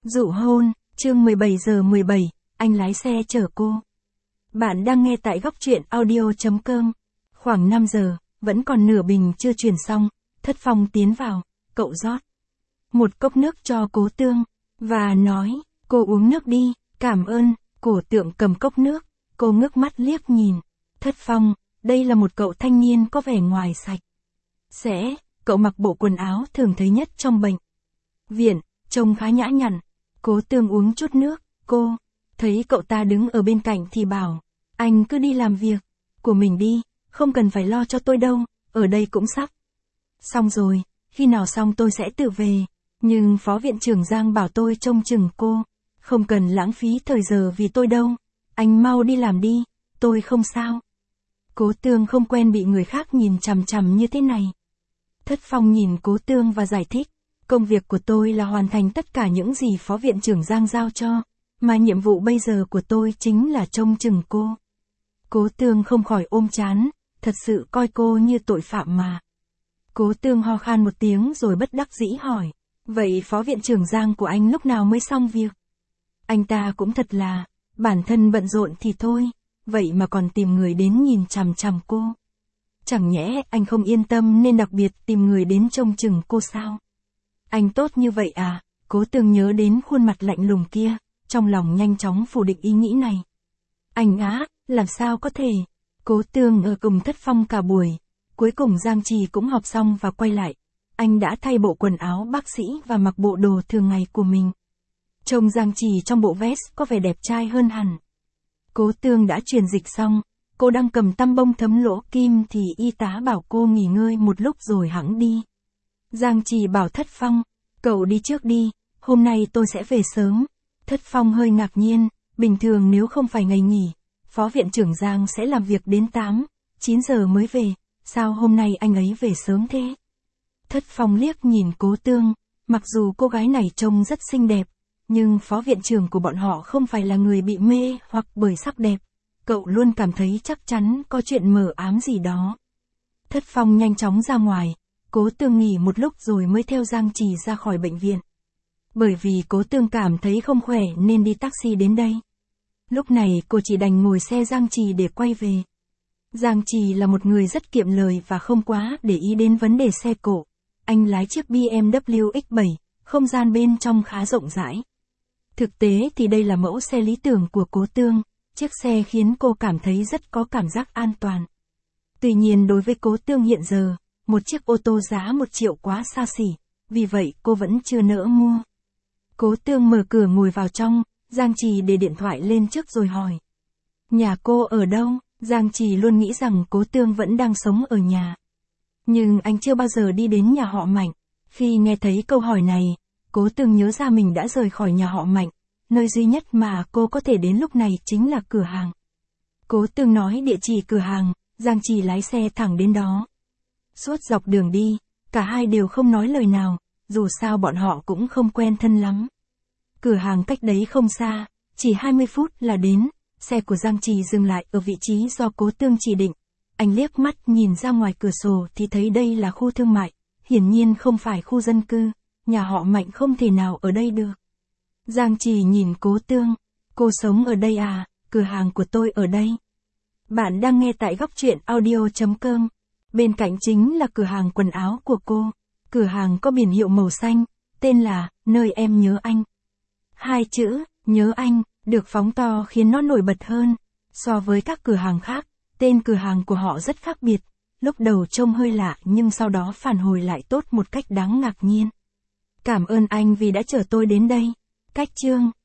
Dụ hôn, chương 17:17, anh lái xe chở cô. Bạn đang nghe tại góc truyện audio.com. Khoảng 5 giờ, vẫn còn nửa bình chưa chuyển xong, Thất Phong tiến vào, cậu rót một cốc nước cho Cố Tương, và nói, cô uống nước đi, cảm ơn. Cổ Tượng cầm cốc nước, cô ngước mắt liếc nhìn. Thất Phong, đây là một cậu thanh niên có vẻ ngoài sạch sẽ, cậu mặc bộ quần áo thường thấy nhất trong bệnh viện, trông khá nhã nhặn. Cố Tương uống chút nước, cô thấy cậu ta đứng ở bên cạnh thì bảo, anh cứ đi làm việc của mình đi, không cần phải lo cho tôi đâu, ở đây cũng sắp xong rồi, khi nào xong tôi sẽ tự về, nhưng phó viện trưởng Giang bảo tôi trông chừng cô, không cần lãng phí thời giờ vì tôi đâu, anh mau đi làm đi, tôi không sao. Cố Tương không quen bị người khác nhìn chằm chằm như thế này. Thất Phong nhìn Cố Tương và giải thích, công việc của tôi là hoàn thành tất cả những gì phó viện trưởng Giang giao cho, mà nhiệm vụ bây giờ của tôi chính là trông chừng cô. Cố Tương không khỏi ôm chán, thật sự coi cô như tội phạm mà. Cố Tương ho khan một tiếng rồi bất đắc dĩ hỏi, vậy phó viện trưởng Giang của anh lúc nào mới xong việc? Anh ta cũng thật là, bản thân bận rộn thì thôi, vậy mà còn tìm người đến nhìn chằm chằm cô. Chẳng nhẽ anh không yên tâm nên đặc biệt tìm người đến trông chừng cô sao? Anh tốt như vậy à? Cố Tương nhớ đến khuôn mặt lạnh lùng kia, trong lòng nhanh chóng phủ định ý nghĩ này. Anh á, làm sao có thể? Cố Tương ở cùng Thất Phong cả buổi, cuối cùng Giang Trì cũng họp xong và quay lại. Anh đã thay bộ quần áo bác sĩ và mặc bộ đồ thường ngày của mình. Trông Giang Trì trong bộ vest có vẻ đẹp trai hơn hẳn. Cố Tương đã truyền dịch xong, cô đang cầm tăm bông thấm lỗ kim thì y tá bảo cô nghỉ ngơi một lúc rồi hẵng đi. Giang Trì bảo Thất Phong, cậu đi trước đi, hôm nay tôi sẽ về sớm. Thất Phong hơi ngạc nhiên, bình thường nếu không phải ngày nghỉ, phó viện trưởng Giang sẽ làm việc đến 8-9 giờ mới về, sao hôm nay anh ấy về sớm thế? Thất Phong liếc nhìn Cố Tương, mặc dù cô gái này trông rất xinh đẹp, nhưng phó viện trưởng của bọn họ không phải là người bị mê hoặc bởi sắc đẹp, cậu luôn cảm thấy chắc chắn có chuyện mờ ám gì đó. Thất Phong nhanh chóng ra ngoài, Cố Tương nghỉ một lúc rồi mới theo Giang Trì ra khỏi bệnh viện. Bởi vì Cố Tương cảm thấy không khỏe nên đi taxi đến đây. Lúc này cô chỉ đành ngồi xe Giang Trì để quay về. Giang Trì là một người rất kiệm lời và không quá để ý đến vấn đề xe cộ. Anh lái chiếc BMW X7, không gian bên trong khá rộng rãi. Thực tế thì đây là mẫu xe lý tưởng của Cố Tương, chiếc xe khiến cô cảm thấy rất có cảm giác an toàn. Tuy nhiên đối với Cố Tương hiện giờ, một chiếc ô tô giá 1 triệu quá xa xỉ, vì vậy cô vẫn chưa nỡ mua. Cố Tương mở cửa ngồi vào trong, Giang Trì để điện thoại lên trước rồi hỏi. Nhà cô ở đâu? Giang Trì luôn nghĩ rằng Cố Tương vẫn đang sống ở nhà. Nhưng anh chưa bao giờ đi đến nhà họ Mạnh. Khi nghe thấy câu hỏi này, Cố Tương nhớ ra mình đã rời khỏi nhà họ Mạnh, nơi duy nhất mà cô có thể đến lúc này chính là cửa hàng. Cố Tương nói địa chỉ cửa hàng, Giang Trì lái xe thẳng đến đó. Suốt dọc đường đi, cả hai đều không nói lời nào, dù sao bọn họ cũng không quen thân lắm. Cửa hàng cách đấy không xa, chỉ 20 phút là đến, xe của Giang Trì dừng lại ở vị trí do Cố Tương chỉ định. Anh liếc mắt nhìn ra ngoài cửa sổ thì thấy đây là khu thương mại, hiển nhiên không phải khu dân cư, nhà họ Mạnh không thể nào ở đây được. Giang Trì nhìn Cố Tương, cô sống ở đây à, cửa hàng của tôi ở đây. Bạn đang nghe tại góc truyện audio.com. Bên cạnh chính là cửa hàng quần áo của cô. Cửa hàng có biển hiệu màu xanh, tên là Nơi Em Nhớ Anh. 2 chữ, nhớ anh, được phóng to khiến nó nổi bật hơn. So với các cửa hàng khác, tên cửa hàng của họ rất khác biệt. Lúc đầu trông hơi lạ nhưng sau đó phản hồi lại tốt một cách đáng ngạc nhiên. Cảm ơn anh vì đã chở tôi đến đây. Cách chương